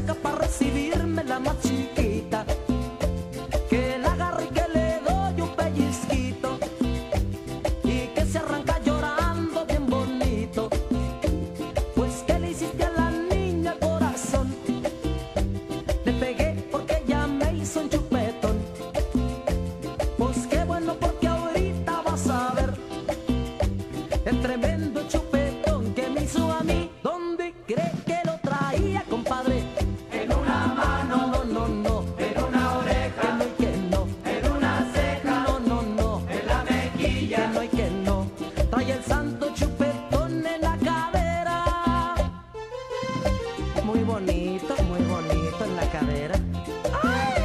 acerca para recibirme la más chiquita, que la agarro y que le doy un pellizquito y que se arranca llorando bien bonito. Pues que le hiciste a la niña corazón, le pegué porque ella me hizo un chupetón. Pues qué bueno porque ahorita vas a ver el tremendo chupetón que me hizo a mí. ¿Dónde cree que lo traía, compadre? En una mano, No, no, no, en una oreja, que no y que no, en una ceja, no, no, no, en la que mejilla. no y que no. Trae el santo chupetón en la cadera. Muy bonito en la cadera. ¡Ay!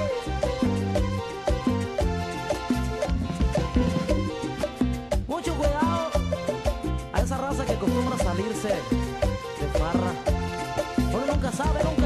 Mucho cuidado a esa raza que acostumbra a salirse de farra. Uno nunca sabe, nunca